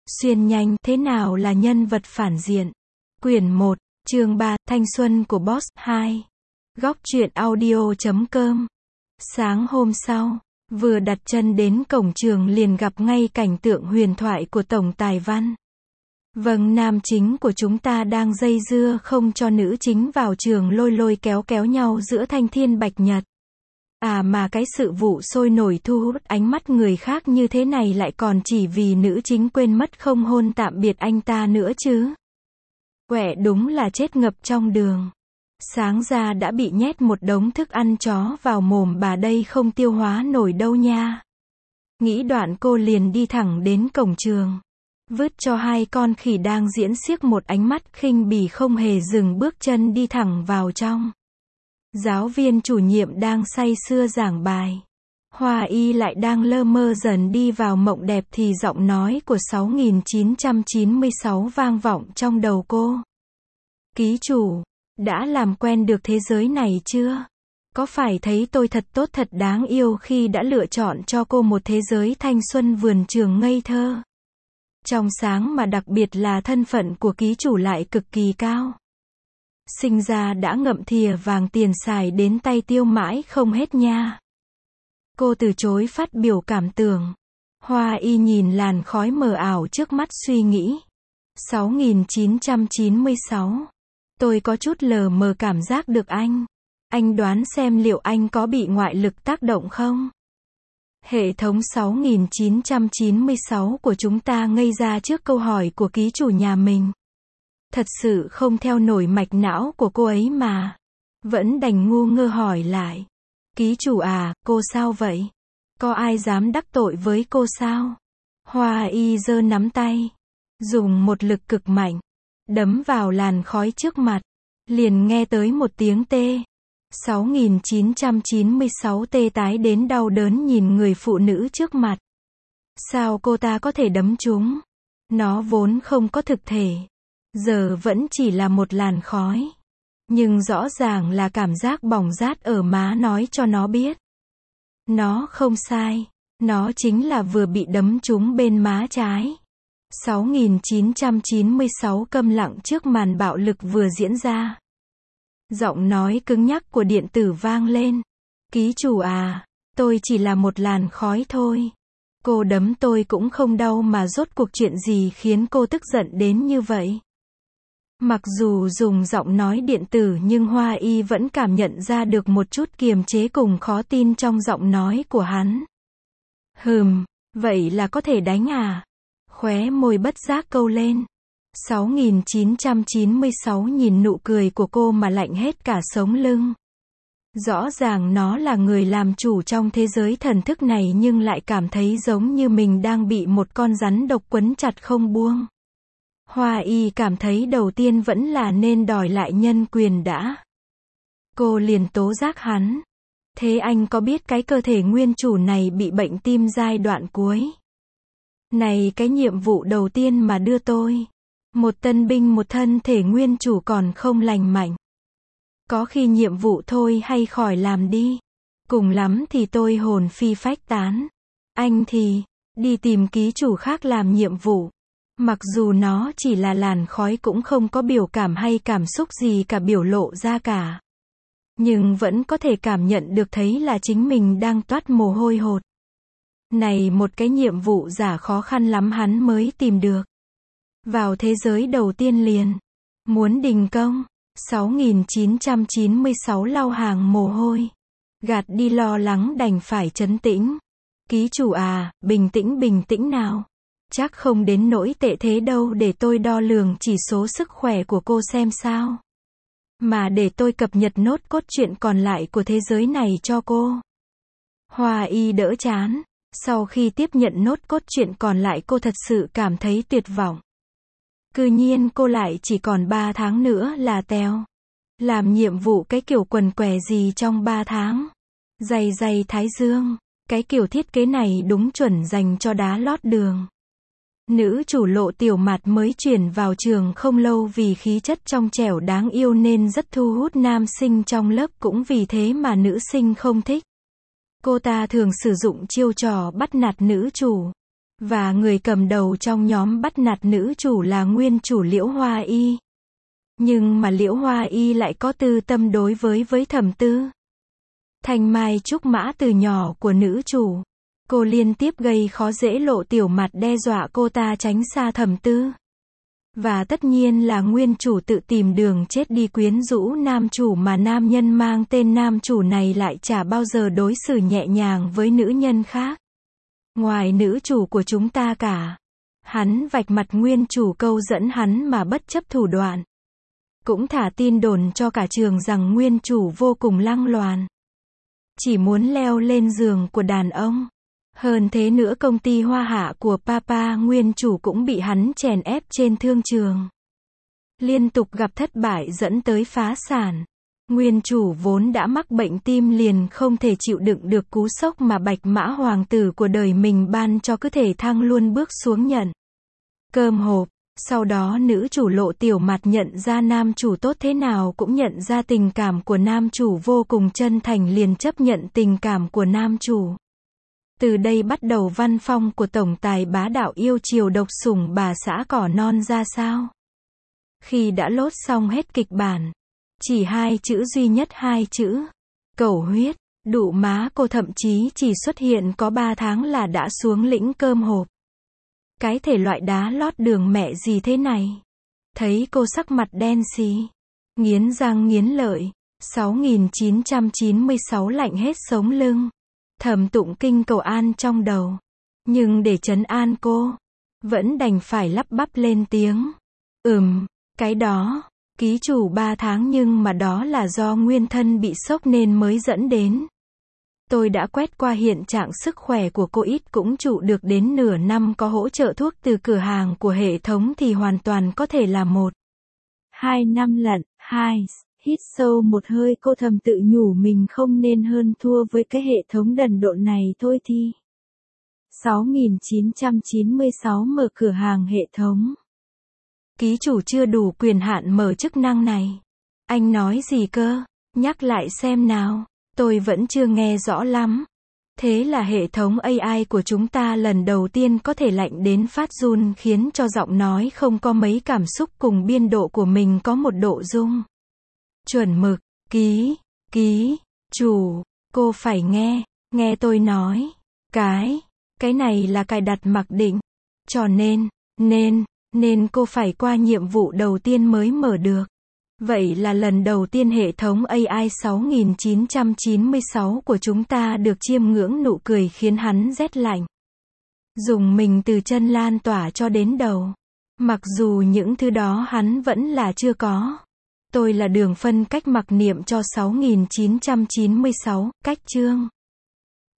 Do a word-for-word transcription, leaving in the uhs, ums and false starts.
Xuyên nhanh, thế nào là nhân vật phản diện? Quyển một, chương ba, Thanh xuân của Boss. hai. Góc truyện audio chấm com. Sáng hôm sau, vừa đặt chân đến cổng trường liền gặp ngay cảnh tượng huyền thoại của tổng tài văn. Vâng, nam chính của chúng ta đang dây dưa không cho nữ chính vào trường, lôi lôi kéo kéo nhau giữa thanh thiên bạch nhật. À mà cái sự vụ sôi nổi thu hút ánh mắt người khác như thế này lại còn chỉ vì nữ chính quên mất không hôn tạm biệt anh ta nữa chứ. Quẹ, đúng là chết ngập trong đường. Sáng ra đã bị nhét một đống thức ăn chó vào mồm, bà đây không tiêu hóa nổi đâu nha. Nghĩ đoạn cô liền đi thẳng đến cổng trường, vứt cho hai con khỉ đang diễn xiếc một ánh mắt khinh bỉ, không hề dừng bước chân đi thẳng vào trong. Giáo viên chủ nhiệm đang say sưa giảng bài. Hoa Y lại đang lơ mơ dần đi vào mộng đẹp thì giọng nói của sáu nghìn chín trăm chín mươi sáu vang vọng trong đầu cô. Ký chủ, đã làm quen được thế giới này chưa? Có phải thấy tôi thật tốt thật đáng yêu khi đã lựa chọn cho cô một thế giới thanh xuân vườn trường ngây thơ, trong sáng mà đặc biệt là thân phận của ký chủ lại cực kỳ cao. Sinh ra đã ngậm thìa vàng, tiền xài đến tay tiêu mãi không hết nha. Cô từ chối phát biểu cảm tưởng. Hoa Y nhìn làn khói mờ ảo trước mắt suy nghĩ. sáu nghìn chín trăm chín mươi sáu. Tôi có chút lờ mờ cảm giác được anh. Anh đoán xem liệu anh có bị ngoại lực tác động không? Hệ thống sáu nghìn chín trăm chín mươi sáu của chúng ta ngây ra trước câu hỏi của ký chủ nhà mình. Thật sự không theo nổi mạch não của cô ấy mà. Vẫn đành ngu ngơ hỏi lại. Ký chủ à, cô sao vậy? Có ai dám đắc tội với cô sao? Hoa Y giơ nắm tay, dùng một lực cực mạnh, đấm vào làn khói trước mặt. Liền nghe tới một tiếng tê. sáu nghìn chín trăm chín mươi sáu tê tái đến đau đớn nhìn người phụ nữ trước mặt. Sao cô ta có thể đấm chúng? Nó vốn không có thực thể, giờ vẫn chỉ là một làn khói. Nhưng rõ ràng là cảm giác bỏng rát ở má nói cho nó biết. Nó không sai. Nó chính là vừa bị đấm trúng bên má trái. sáu nghìn chín trăm chín mươi sáu câm lặng trước màn bạo lực vừa diễn ra. Giọng nói cứng nhắc của điện tử vang lên. Ký chủ à, tôi chỉ là một làn khói thôi. Cô đấm tôi cũng không đau mà rốt cuộc chuyện gì khiến cô tức giận đến như vậy? Mặc dù dùng giọng nói điện tử nhưng Hoa Y vẫn cảm nhận ra được một chút kiềm chế cùng khó tin trong giọng nói của hắn. Hừm, vậy là có thể đánh à? Khóe môi bất giác câu lên. sáu nghìn chín trăm chín mươi sáu nhìn nụ cười của cô mà lạnh hết cả sống lưng. Rõ ràng nó là người làm chủ trong thế giới thần thức này nhưng lại cảm thấy giống như mình đang bị một con rắn độc quấn chặt không buông. Hoa Y cảm thấy đầu tiên vẫn là nên đòi lại nhân quyền đã. Cô liền tố giác hắn. Thế anh có biết cái cơ thể nguyên chủ này bị bệnh tim giai đoạn cuối? Này, cái nhiệm vụ đầu tiên mà đưa tôi. Một tân binh một thân thể nguyên chủ còn không lành mạnh. Có khi nhiệm vụ thôi hay khỏi làm đi. Cùng lắm thì tôi hồn phi phách tán. Anh thì, đi tìm ký chủ khác làm nhiệm vụ. Mặc dù nó chỉ là làn khói cũng không có biểu cảm hay cảm xúc gì cả biểu lộ ra cả. Nhưng vẫn có thể cảm nhận được thấy là chính mình đang toát mồ hôi hột. Này, một cái nhiệm vụ giả khó khăn lắm hắn mới tìm được. Vào thế giới đầu tiên liền. Muốn đình công. sáu nghìn chín trăm chín mươi sáu lau hàng mồ hôi. Gạt đi lo lắng đành phải trấn tĩnh. Ký chủ à, bình tĩnh bình tĩnh nào. Chắc không đến nỗi tệ thế đâu, để tôi đo lường chỉ số sức khỏe của cô xem sao. Mà để tôi cập nhật nốt cốt truyện còn lại của thế giới này cho cô. Hoa Y đỡ chán. Sau khi tiếp nhận nốt cốt truyện còn lại cô thật sự cảm thấy tuyệt vọng. Cư nhiên cô lại chỉ còn ba tháng nữa là teo. Làm nhiệm vụ cái kiểu quần què gì trong ba tháng. Dày dày thái dương. Cái kiểu thiết kế này đúng chuẩn dành cho đá lót đường. Nữ chủ Lộ Tiểu Mạt mới chuyển vào trường không lâu, vì khí chất trong trẻo đáng yêu nên rất thu hút nam sinh trong lớp, cũng vì thế mà nữ sinh không thích. Cô ta thường sử dụng chiêu trò bắt nạt nữ chủ. Và người cầm đầu trong nhóm bắt nạt nữ chủ là nguyên chủ Liễu Hoa Y. Nhưng mà Liễu Hoa Y lại có tư tâm đối với với Thẩm Tư. Thanh mai trúc mã từ nhỏ của nữ chủ. Cô liên tiếp gây khó dễ Lộ Tiểu Mặt đe dọa cô ta tránh xa Thẩm Tư. Và tất nhiên là nguyên chủ tự tìm đường chết đi quyến rũ nam chủ, mà nam nhân mang tên nam chủ này lại chả bao giờ đối xử nhẹ nhàng với nữ nhân khác. Ngoài nữ chủ của chúng ta cả. Hắn vạch mặt nguyên chủ câu dẫn hắn mà bất chấp thủ đoạn. Cũng thả tin đồn cho cả trường rằng nguyên chủ vô cùng lăng loàn. Chỉ muốn leo lên giường của đàn ông. Hơn thế nữa, công ty hoa hạ của Papa nguyên chủ cũng bị hắn chèn ép trên thương trường. Liên tục gặp thất bại dẫn tới phá sản. Nguyên chủ vốn đã mắc bệnh tim liền không thể chịu đựng được cú sốc mà Bạch Mã hoàng tử của đời mình ban cho, cứ thể thăng luôn bước xuống nhận cơm hộp. Sau đó nữ chủ Lộ Tiểu Mặt nhận ra nam chủ tốt thế nào cũng nhận ra tình cảm của nam chủ vô cùng chân thành, liền chấp nhận tình cảm của nam chủ. Từ đây bắt đầu văn phong của tổng tài bá đạo yêu chiều độc sủng bà xã cỏ non ra sao. Khi đã lốt xong hết kịch bản, chỉ hai chữ duy nhất hai chữ, cầu huyết, đụ má cô thậm chí chỉ xuất hiện có ba tháng là đã xuống lĩnh cơm hộp. Cái thể loại đá lót đường mẹ gì thế này. Thấy cô sắc mặt đen xì, nghiến răng nghiến lợi, sáu nghìn chín trăm chín mươi sáu lạnh hết sống lưng. Thầm tụng kinh cầu an trong đầu. Nhưng để trấn an cô, vẫn đành phải lắp bắp lên tiếng. Ừm, cái đó, ký chủ ba tháng nhưng mà đó là do nguyên thân bị sốc nên mới dẫn đến. Tôi đã quét qua hiện trạng sức khỏe của cô, ít cũng trụ được đến nửa năm, có hỗ trợ thuốc từ cửa hàng của hệ thống thì hoàn toàn có thể là một, hai năm lận. Hai, hít sâu một hơi, cô thầm tự nhủ mình không nên hơn thua với cái hệ thống đần độn này thôi thì. sáu nghìn chín trăm chín mươi sáu mở cửa hàng hệ thống. Ký chủ chưa đủ quyền hạn mở chức năng này. Anh nói gì cơ? Nhắc lại xem nào. Tôi vẫn chưa nghe rõ lắm. Thế là hệ thống a i của chúng ta lần đầu tiên có thể lạnh đến phát run, khiến cho giọng nói không có mấy cảm xúc, cùng biên độ của mình có một độ rung chuẩn mực. Ký, ký, chủ, cô phải nghe, nghe tôi nói. Cái, cái này là cài đặt mặc định. Cho nên, nên, nên cô phải qua nhiệm vụ đầu tiên mới mở được. Vậy là lần đầu tiên hệ thống a i sáu nghìn chín trăm chín mươi sáu của chúng ta được chiêm ngưỡng nụ cười khiến hắn rét lạnh. Dùng mình từ chân lan tỏa cho đến đầu. Mặc dù những thứ đó hắn vẫn là chưa có. Tôi là đường phân cách mặc niệm cho sáu nghìn chín trăm chín mươi sáu, cách chương.